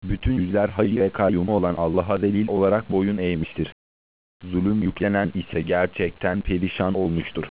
Bütün yüzler hayy ve kayyum olan Allah'a delil olarak boyun eğmiştir. Zulüm yüklenen ise gerçekten perişan olmuştur.